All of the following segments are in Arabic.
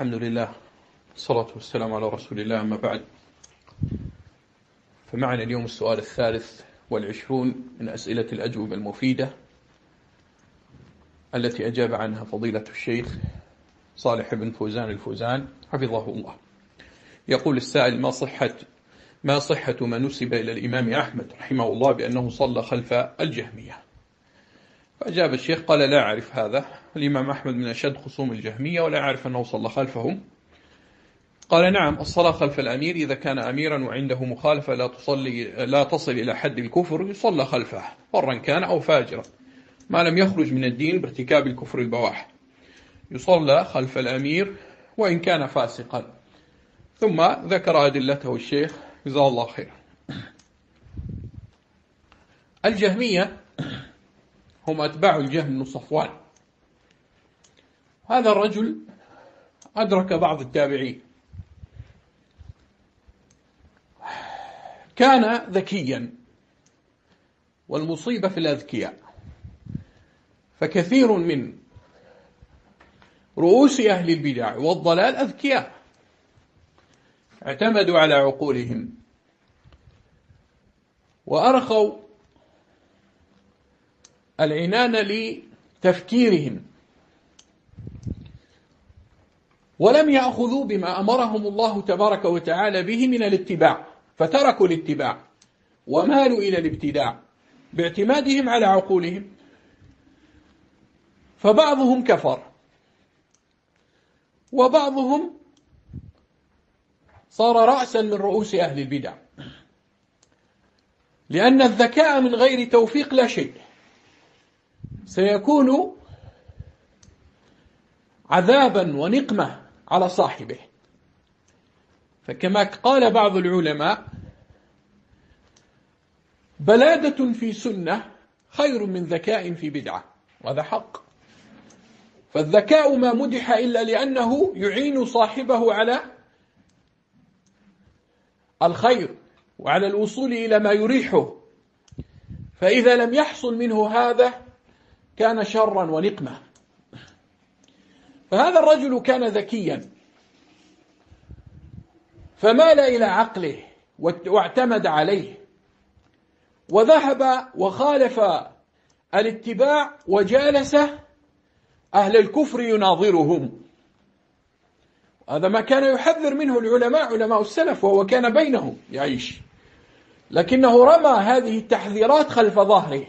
الحمد لله والصلاة والسلام على رسول الله، أما بعد. فمعنا اليوم السؤال 23 من أسئلة الأجوبة المفيدة التي أجاب عنها فضيلة الشيخ صالح بن فوزان الفوزان حفظه الله. يقول السائل: ما صحة ما نسب إلى الإمام أحمد رحمه الله بأنه صلى خلف الجهمية؟ فأجاب الشيخ قال: لا أعرف هذا. الإمام أحمد من أشد خصوم الجهمية ولا أعرف أنه صلى خلفهم. قال: نعم، الصلاة خلف الأمير إذا كان أميرا وعنده مخالفة لا تصل إلى حد الكفر يصلى خلفه، برا كان أو فاجرا، ما لم يخرج من الدين بارتكاب الكفر البواح، يصلى خلف الأمير وإن كان فاسقا. ثم ذكر أدلته الشيخ جزاه الله خيرا. الجهمية هم أتباع الجهم بن صفوان. هذا الرجل أدرك بعض التابعين، كان ذكيا، والمصيبة في الأذكياء، فكثير من رؤوس أهل البدع والضلال أذكياء اعتمدوا على عقولهم وأرخوا العنان لتفكيرهم، ولم يأخذوا بما أمرهم الله تبارك وتعالى به من الاتباع، فتركوا الاتباع ومالوا إلى الابتداع باعتمادهم على عقولهم، فبعضهم كفر وبعضهم صار رأسا من رؤوس أهل البدع، لأن الذكاء من غير توفيق لا شيء، سيكون عذابا ونقمة على صاحبه. فكما قال بعض العلماء: بلادة في سنة خير من ذكاء في بدعة، وهذا حق. فالذكاء ما مدح إلا لأنه يعين صاحبه على الخير وعلى الوصول إلى ما يريحه، فإذا لم يحصل منه هذا كان شرا ونقمة. فهذا الرجل كان ذكيا فمال إلى عقله واعتمد عليه، وذهب وخالف الاتباع وجالس أهل الكفر يناظرهم. هذا ما كان يحذر منه العلماء، علماء السلف، وهو كان بينهم يعيش، لكنه رمى هذه التحذيرات خلف ظهره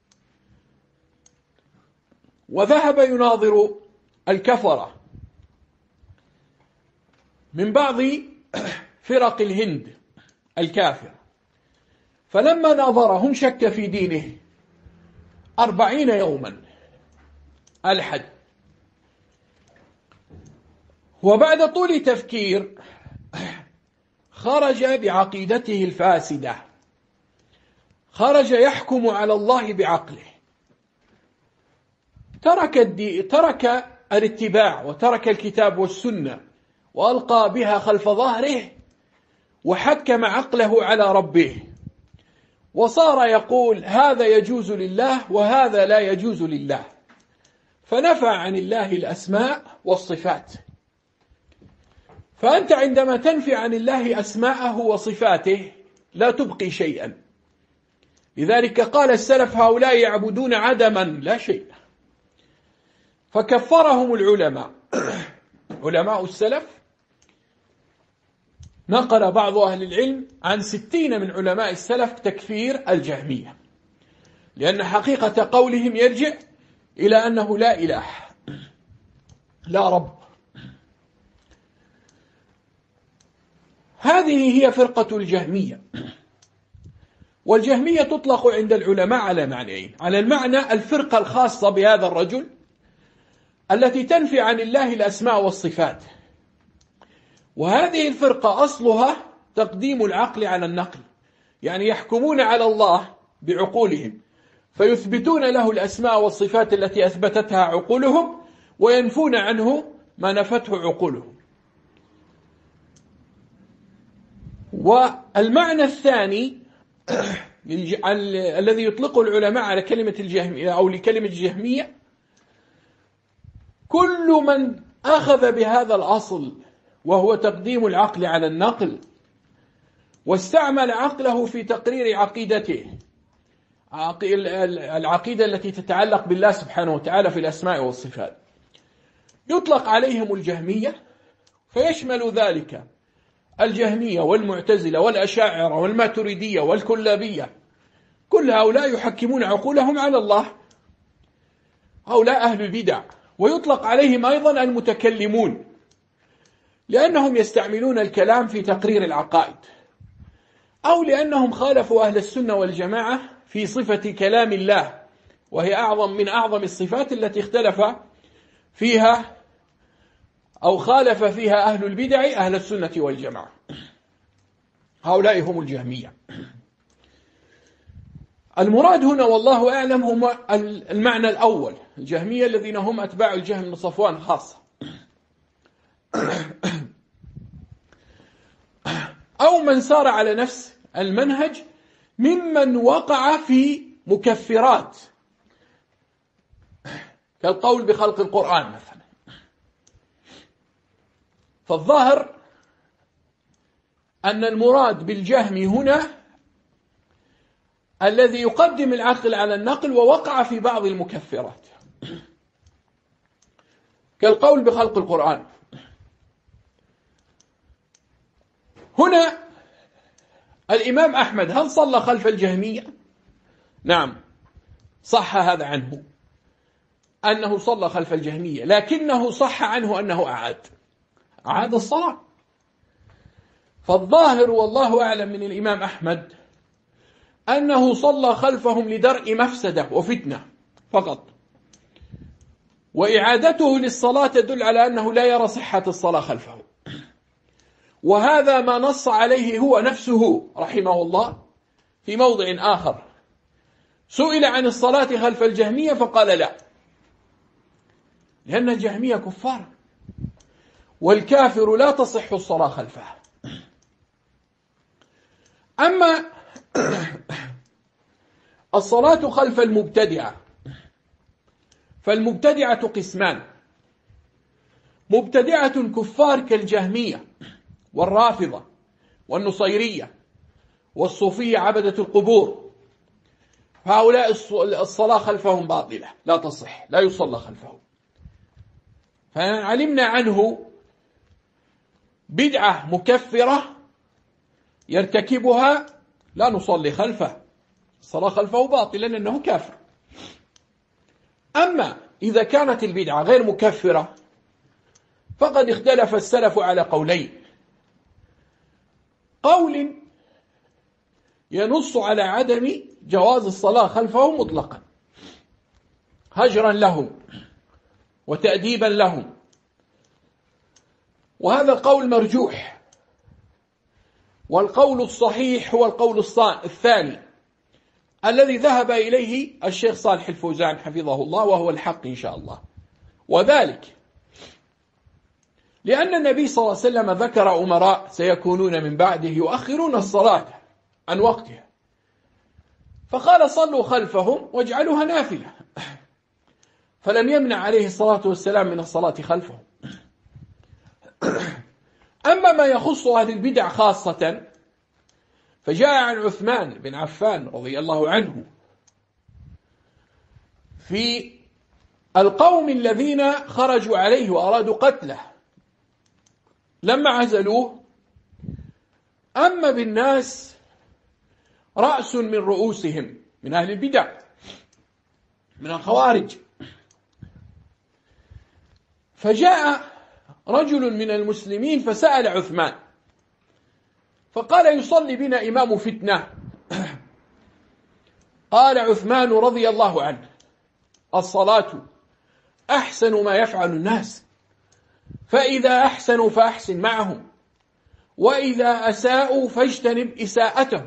وذهب يناظر الكفرة من بعض فرق الهند الكافرة، فلما ناظرهم شك في دينه 40 يوما ألحد، وبعد طول تفكير خرج بعقيدته الفاسدة، خرج يحكم على الله بعقله، ترك الاتباع وترك الكتاب والسنة وألقى بها خلف ظهره وحكم عقله على ربه، وصار يقول هذا يجوز لله وهذا لا يجوز لله، فنفى عن الله الأسماء والصفات. فأنت عندما تنفي عن الله أسماءه وصفاته لا تبقي شيئا. لذلك قال السلف: هؤلاء يعبدون عدما لا شيء. فكفرهم العلماء علماء السلف. نقل بعض أهل العلم عن 60 من علماء السلف تكفير الجهمية، لأن حقيقة قولهم يرجع إلى أنه لا إله، لا رب. هذه هي فرقة الجهمية. والجهمية تطلق عند العلماء على معنيين: على المعنى الفرقة الخاصة بهذا الرجل التي تنفي عن الله الأسماء والصفات، وهذه الفرقة أصلها تقديم العقل على النقل، يعني يحكمون على الله بعقولهم فيثبتون له الأسماء والصفات التي أثبتتها عقولهم وينفون عنه ما نفته عقولهم. والمعنى الثاني الذي يطلقه العلماء على كلمة الجهمية أو لكلمة الجهمية: كل من أخذ بهذا الأصل وهو تقديم العقل على النقل، واستعمل عقله في تقرير عقيدته، العقيدة التي تتعلق بالله سبحانه وتعالى في الأسماء والصفات. يطلق عليهم الجهمية، فيشمل ذلك الجهمية والمعتزلة والأشاعرة والماتريدية والكلابية، كل هؤلاء يحكمون عقولهم على الله، هؤلاء أهل البدع. ويطلق عليهم أيضا المتكلمون، لأنهم يستعملون الكلام في تقرير العقائد، أو لأنهم خالفوا أهل السنة والجماعة في صفة كلام الله، وهي من أعظم الصفات التي اختلف فيها أو خالف فيها أهل البدع أهل السنة والجماعة. هؤلاء هم الجهمية. المراد هنا والله أعلم هم المعنى الأول، الجهمية الذين هم أتباع الجهم بن صفوان خاصة، أو من سار على نفس المنهج ممن وقع في مكفرات كالقول بخلق القرآن مثلا. فالظاهر أن المراد بالجهم هنا الذي يقدم العقل على النقل ووقع في بعض المكفرات كالقول بخلق القرآن. هنا الإمام أحمد هل صلى خلف الجهمية؟ نعم، صح هذا عنه أنه صلى خلف الجهمية، لكنه صح عنه أنه أعاد الصلاة. فالظاهر والله أعلم من الإمام أحمد أنه صلى خلفهم لدرء مفسدة وفتنة فقط، وإعادته للصلاة تدل على أنه لا يرى صحة الصلاة خلفه، وهذا ما نص عليه هو نفسه رحمه الله في موضع آخر. سئل عن الصلاة خلف الجهمية فقال لا، لأن الجهمية كفار، والكافر لا تصح الصلاة خلفه. أما الصلاة خلف المبتدعة، فالمبتدعة قسمان: مبتدعة كفار كالجهمية والرافضة والنصيرية والصوفية عبدة القبور، فهؤلاء الصلاة خلفهم باطلة لا تصح، لا يصلى خلفهم. فعلمنا عنه بدعة مكفرة يرتكبها لا نصلي خلفه، الصلاة خلفه باطلا لأنه كافر. أما إذا كانت البدعة غير مكفرة فقد اختلف السلف على قولين: قول ينص على عدم جواز الصلاة خلفه مطلقا هجرا لهم وتأديبا لهم، وهذا القول مرجوح، والقول الصحيح هو القول الثاني الذي ذهب إليه الشيخ صالح الفوزان حفظه الله، وهو الحق إن شاء الله. وذلك لأن النبي صلى الله عليه وسلم ذكر أمراء سيكونون من بعده يؤخرون الصلاة عن وقتها، فقال: صلوا خلفهم واجعلوها نافلة، فلم يمنع عليه الصلاة والسلام من الصلاة خلفهم. أما ما يخص أهل البدع خاصة فجاء عن عثمان بن عفان رضي الله عنه في القوم الذين خرجوا عليه وأرادوا قتله لما عزلوه: أما بالناس رأس من رؤوسهم من أهل البدع من الخوارج. فجاء رجل من المسلمين فسأل عثمان فقال: يصلي بنا إمام فتنة. قال عثمان رضي الله عنه: الصلاة أحسن ما يفعل الناس، فإذا أحسنوا فأحسن معهم، وإذا أساءوا فاجتنب إساءتهم.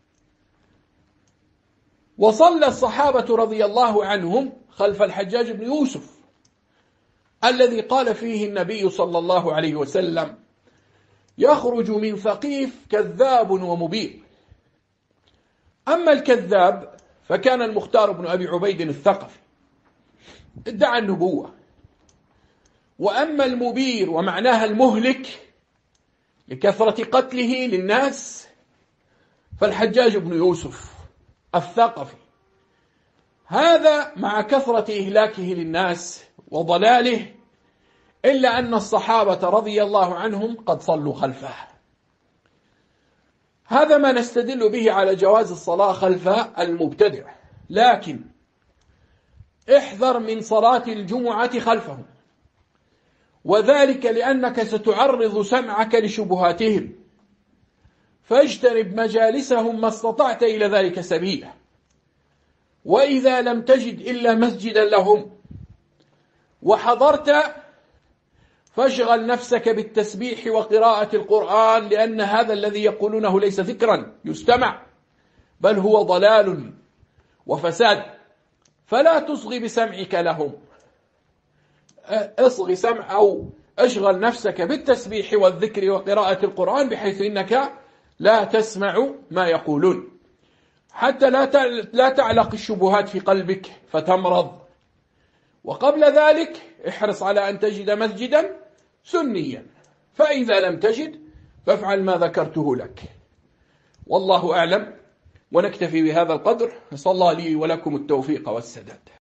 وصلى الصحابة رضي الله عنهم خلف الحجاج بن يوسف الذي قال فيه النبي صلى الله عليه وسلم: يخرج من ثقيف كذاب ومبين. أما الكذاب فكان المختار بن أبي عبيد الثقفي ادعى النبوة، وأما المبير ومعناها المهلك لكثرة قتله للناس فالحجاج بن يوسف الثقفي، هذا مع كثرة إهلاكه للناس وضلاله، إلا أن الصحابة رضي الله عنهم قد صلوا خلفه. هذا ما نستدل به على جواز الصلاة خلف المبتدع، لكن احذر من صلاة الجمعة خلفهم، وذلك لأنك ستعرض سمعك لشبهاتهم، فاجتنب مجالسهم ما استطعت إلى ذلك سبيلا. وإذا لم تجد إلا مسجدا لهم وحضرت فاشغل نفسك بالتسبيح وقراءة القرآن، لأن هذا الذي يقولونه ليس ذكرا يستمع، بل هو ضلال وفساد، فلا تصغي بسمعك لهم، اصغي سمع أو اشغل نفسك بالتسبيح والذكر وقراءة القرآن، بحيث إنك لا تسمع ما يقولون، حتى لا تعلق الشبهات في قلبك فتمرض. وقبل ذلك احرص على أن تجد مسجدا سنيا، فإذا لم تجد فافعل ما ذكرته لك، والله أعلم. ونكتفي بهذا القدر، نسأل الله لي ولكم التوفيق والسداد.